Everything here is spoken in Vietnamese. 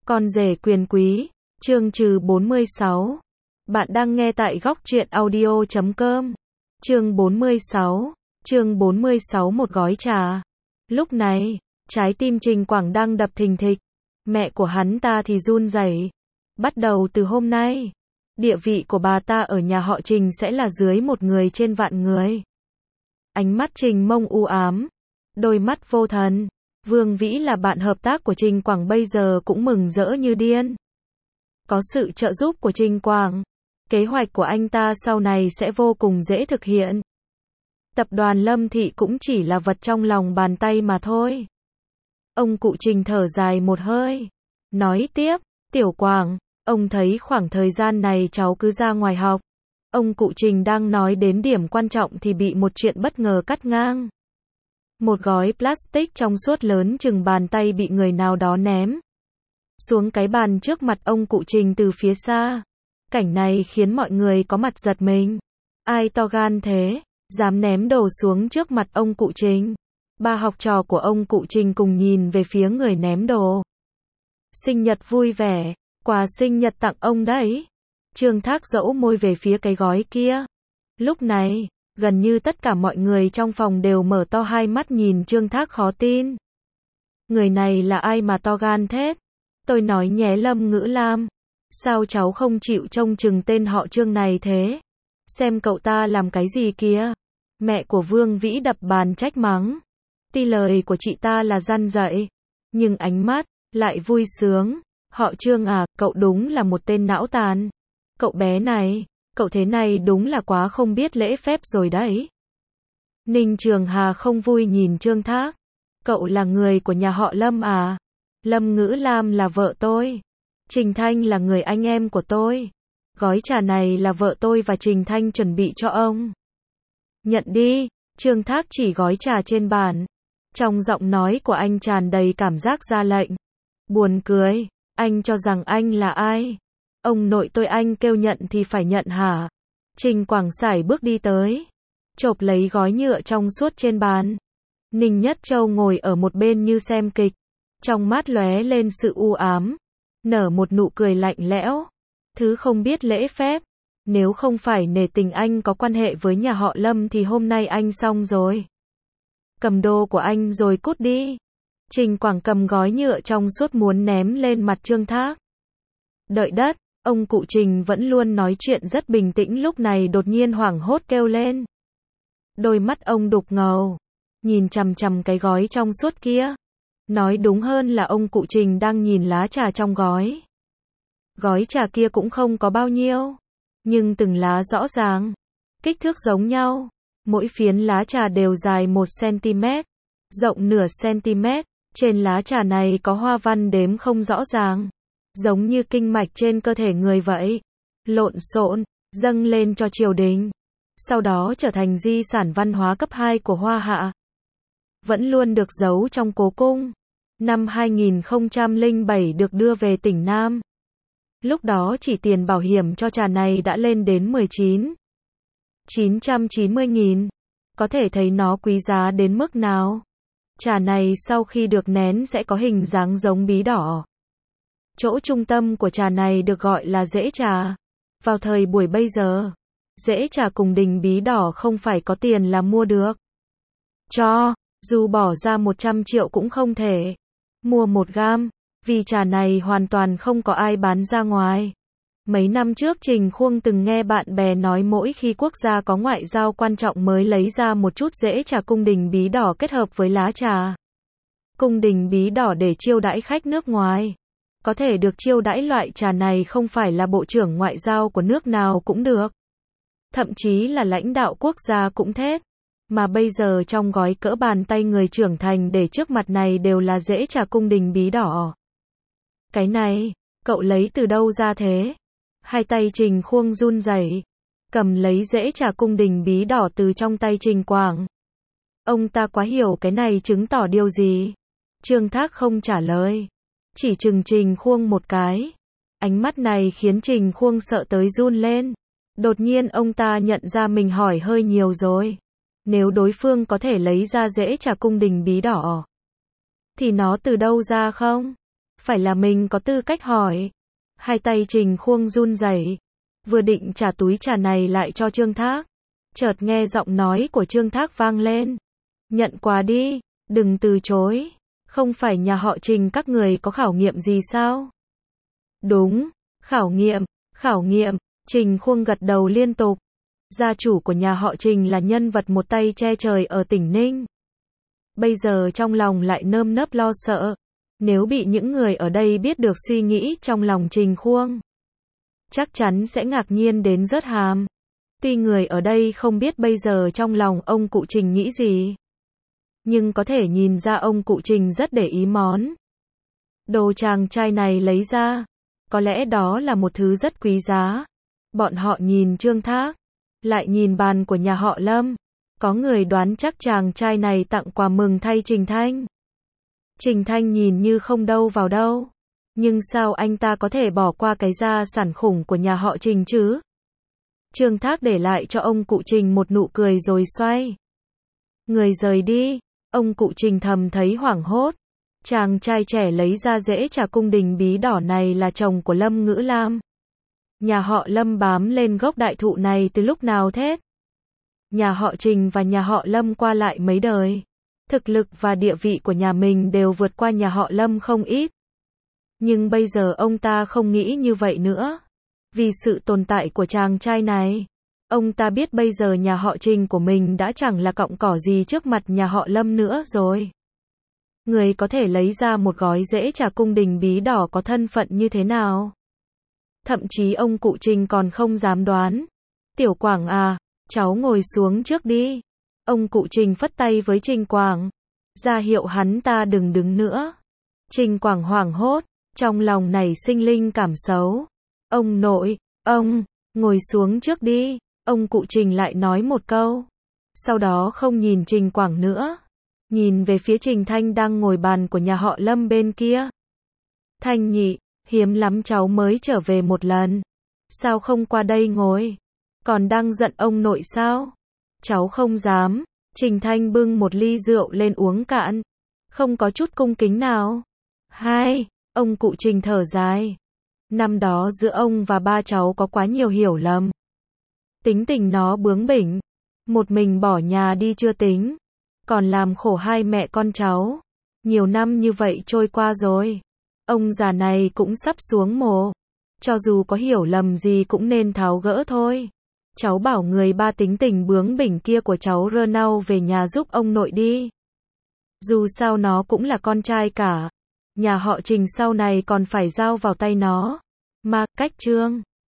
Con rể quyền quý, chương trừ 46. Bạn đang nghe tại góc truyện audio.com. Chương 46. Chương 46 một gói trà. Lúc này, trái tim Trình Quảng đang đập thình thịch. Mẹ của hắn ta thì run rẩy. Bắt đầu từ hôm nay, địa vị của bà ta ở nhà họ Trình sẽ là dưới một người trên vạn người. Ánh mắt Trình Mông u ám, đôi mắt vô thần. Vương Vĩ là bạn hợp tác của Trình Quảng bây giờ cũng mừng rỡ như điên. Có sự trợ giúp của Trình Quảng, kế hoạch của anh ta sau này sẽ vô cùng dễ thực hiện. Tập đoàn Lâm Thị cũng chỉ là vật trong lòng bàn tay mà thôi. Ông cụ Trình thở dài một hơi, nói tiếp, Tiểu Quảng, ông thấy khoảng thời gian này cháu cứ ra ngoài học. Ông cụ Trình đang nói đến điểm quan trọng thì bị một chuyện bất ngờ cắt ngang. Một gói plastic trong suốt lớn chừng bàn tay bị người nào đó ném xuống cái bàn trước mặt ông cụ Trình từ phía xa. Cảnh này khiến mọi người có mặt giật mình. Ai to gan thế, dám ném đồ xuống trước mặt ông cụ Trình? Ba học trò của ông cụ Trình cùng nhìn về phía người ném đồ. Sinh nhật vui vẻ, quà sinh nhật tặng ông đấy. Trương Thác dẫu môi về phía cái gói kia. Lúc này, gần như tất cả mọi người trong phòng đều mở to hai mắt nhìn Trương Thác khó tin. Người này là ai mà to gan thế? Tôi nói nhé Lâm Ngữ Lam. Sao cháu không chịu trông chừng tên họ Trương này thế? Xem cậu ta làm cái gì kìa? Mẹ của Vương Vĩ đập bàn trách mắng. Tuy lời của chị ta là răn dạy, nhưng ánh mắt lại vui sướng. Họ Trương à, cậu đúng là một tên não tàn. Cậu bé này, cậu thế này đúng là quá không biết lễ phép rồi đấy. Ninh Trường Hà không vui nhìn Trương Thác. Cậu là người của nhà họ Lâm à? Lâm Ngữ Lam là vợ tôi. Trình Thanh là người anh em của tôi. Gói trà này là vợ tôi và Trình Thanh chuẩn bị cho ông. Nhận đi. Trương Thác chỉ gói trà trên bàn. Trong giọng nói của anh tràn đầy cảm giác ra lệnh. Buồn cười, anh cho rằng anh là ai? Ông nội tôi anh kêu nhận thì phải nhận hả? Trình Quảng sải bước đi tới, chộp lấy gói nhựa trong suốt trên bàn. Ninh Nhất Châu ngồi ở một bên như xem kịch, trong mắt lóe lên sự u ám, nở một nụ cười lạnh lẽo. Thứ không biết lễ phép, nếu không phải nể tình anh có quan hệ với nhà họ Lâm thì hôm nay anh xong rồi. Cầm đồ của anh rồi cút đi. Trình Quảng cầm gói nhựa trong suốt muốn ném lên mặt Trương Thác. Đợi đất. Ông cụ Trình vẫn luôn nói chuyện rất bình tĩnh lúc này đột nhiên hoảng hốt kêu lên. Đôi mắt ông đục ngầu, nhìn chằm chằm cái gói trong suốt kia. Nói đúng hơn là ông cụ Trình đang nhìn lá trà trong gói. Gói trà kia cũng không có bao nhiêu, nhưng từng lá rõ ràng, kích thước giống nhau. Mỗi phiến lá trà đều dài 1 cm, rộng nửa cm. Trên lá trà này có hoa văn đếm không rõ ràng, giống như kinh mạch trên cơ thể người vậy. Lộn xộn, dâng lên cho triều đình. Sau đó trở thành di sản văn hóa cấp 2 của Hoa Hạ. Vẫn luôn được giấu trong cố cung. Năm 2007 được đưa về tỉnh Nam. Lúc đó chỉ tiền bảo hiểm cho trà này đã lên đến 19.990.000. Có thể thấy nó quý giá đến mức nào. Trà này sau khi được nén sẽ có hình dáng giống bí đỏ. Chỗ trung tâm của trà này được gọi là rễ trà. Vào thời buổi bây giờ, rễ trà cùng đình bí đỏ không phải có tiền là mua được. Dù bỏ ra 100 triệu cũng không thể mua 1 gam, vì trà này hoàn toàn không có ai bán ra ngoài. Mấy năm trước Trình Khuông từng nghe bạn bè nói mỗi khi quốc gia có ngoại giao quan trọng mới lấy ra một chút rễ trà cung đình bí đỏ kết hợp với lá trà. Cung đình bí đỏ để chiêu đãi khách nước ngoài. Có thể được chiêu đãi loại trà này không phải là bộ trưởng ngoại giao của nước nào cũng được. Thậm chí là lãnh đạo quốc gia cũng thế. Mà bây giờ trong gói cỡ bàn tay người trưởng thành để trước mặt này đều là rễ trà cung đình bí đỏ. Cái này, cậu lấy từ đâu ra thế? Hai tay Trình Khuông run rẩy, cầm lấy rễ trà cung đình bí đỏ từ trong tay Trình Quảng. Ông ta quá hiểu cái này chứng tỏ điều gì? Trương Thác không trả lời, chỉ chừng Trình Khuông một cái. Ánh mắt này khiến Trình Khuông sợ tới run lên. Đột nhiên ông ta nhận ra mình hỏi hơi nhiều rồi. Nếu đối phương có thể lấy ra rễ trà cung đình bí đỏ, thì nó từ đâu ra không? phải là mình có tư cách hỏi. Hai tay Trình Khuông run rẩy, vừa định trả túi trà này lại cho Trương Thác, chợt nghe giọng nói của Trương Thác vang lên. Nhận quà đi, đừng từ chối. Không phải nhà họ Trình các người có khảo nghiệm gì sao? Đúng, khảo nghiệm, Trình Khuông gật đầu liên tục. Gia chủ của nhà họ Trình là nhân vật một tay che trời ở tỉnh Ninh. Bây giờ trong lòng lại nơm nớp lo sợ. Nếu bị những người ở đây biết được suy nghĩ trong lòng Trình Khuông, chắc chắn sẽ ngạc nhiên đến rớt hàm. Tuy người ở đây không biết bây giờ trong lòng ông cụ Trình nghĩ gì, nhưng có thể nhìn ra ông cụ Trình rất để ý món đồ chàng trai này lấy ra. Có lẽ đó là một thứ rất quý giá. Bọn họ nhìn Trương Thác, lại nhìn bàn của nhà họ Lâm. Có người đoán chắc chàng trai này tặng quà mừng thay Trình Thanh. Trình Thanh nhìn như không đâu vào đâu. Nhưng sao anh ta có thể bỏ qua cái gia sản khủng của nhà họ Trình chứ? Trương Thác để lại cho ông cụ Trình một nụ cười rồi xoay người rời đi. Ông cụ Trình thầm thấy hoảng hốt. Chàng trai trẻ lấy ra rễ trà cung đình bí đỏ này là chồng của Lâm Ngữ Lam. Nhà họ Lâm bám lên gốc đại thụ này từ lúc nào thế? Nhà họ Trình và nhà họ Lâm qua lại mấy đời. Thực lực và địa vị của nhà mình đều vượt qua nhà họ Lâm không ít. Nhưng bây giờ ông ta không nghĩ như vậy nữa. Vì sự tồn tại của chàng trai này, ông ta biết bây giờ nhà họ Trình của mình đã chẳng là cọng cỏ gì trước mặt nhà họ Lâm nữa rồi. Người có thể lấy ra một gói rễ trà cung đình bí đỏ có thân phận như thế nào? Thậm chí ông cụ Trình còn không dám đoán. Tiểu Quảng à, cháu ngồi xuống trước đi. Ông cụ Trình phất tay với Trình Quảng, ra hiệu hắn ta đừng đứng nữa. Trình Quảng hoảng hốt, trong lòng nảy sinh linh cảm xấu. Ông nội, ông, ngồi xuống trước đi. Ông cụ Trình lại nói một câu. Sau đó không nhìn Trình Quảng nữa. Nhìn về phía Trình Thanh đang ngồi bàn của nhà họ Lâm bên kia. Thanh nhị, hiếm lắm cháu mới trở về một lần. Sao không qua đây ngồi? Còn đang giận ông nội sao? Cháu không dám. Trình Thanh bưng một ly rượu lên uống cạn. Không có chút cung kính nào. Hai, ông cụ Trình thở dài. Năm đó giữa ông và ba cháu có quá nhiều hiểu lầm. Tính tình nó bướng bỉnh. Một mình bỏ nhà đi chưa tính. Còn làm khổ hai mẹ con cháu. Nhiều năm như vậy trôi qua rồi. Ông già này cũng sắp xuống mồ. Cho dù có hiểu lầm gì cũng nên tháo gỡ thôi. Cháu bảo người ba tính tình bướng bỉnh kia của cháu rơ nau về nhà giúp ông nội đi. Dù sao nó cũng là con trai cả. Nhà họ Trình sau này còn phải giao vào tay nó. Mà, cách Trương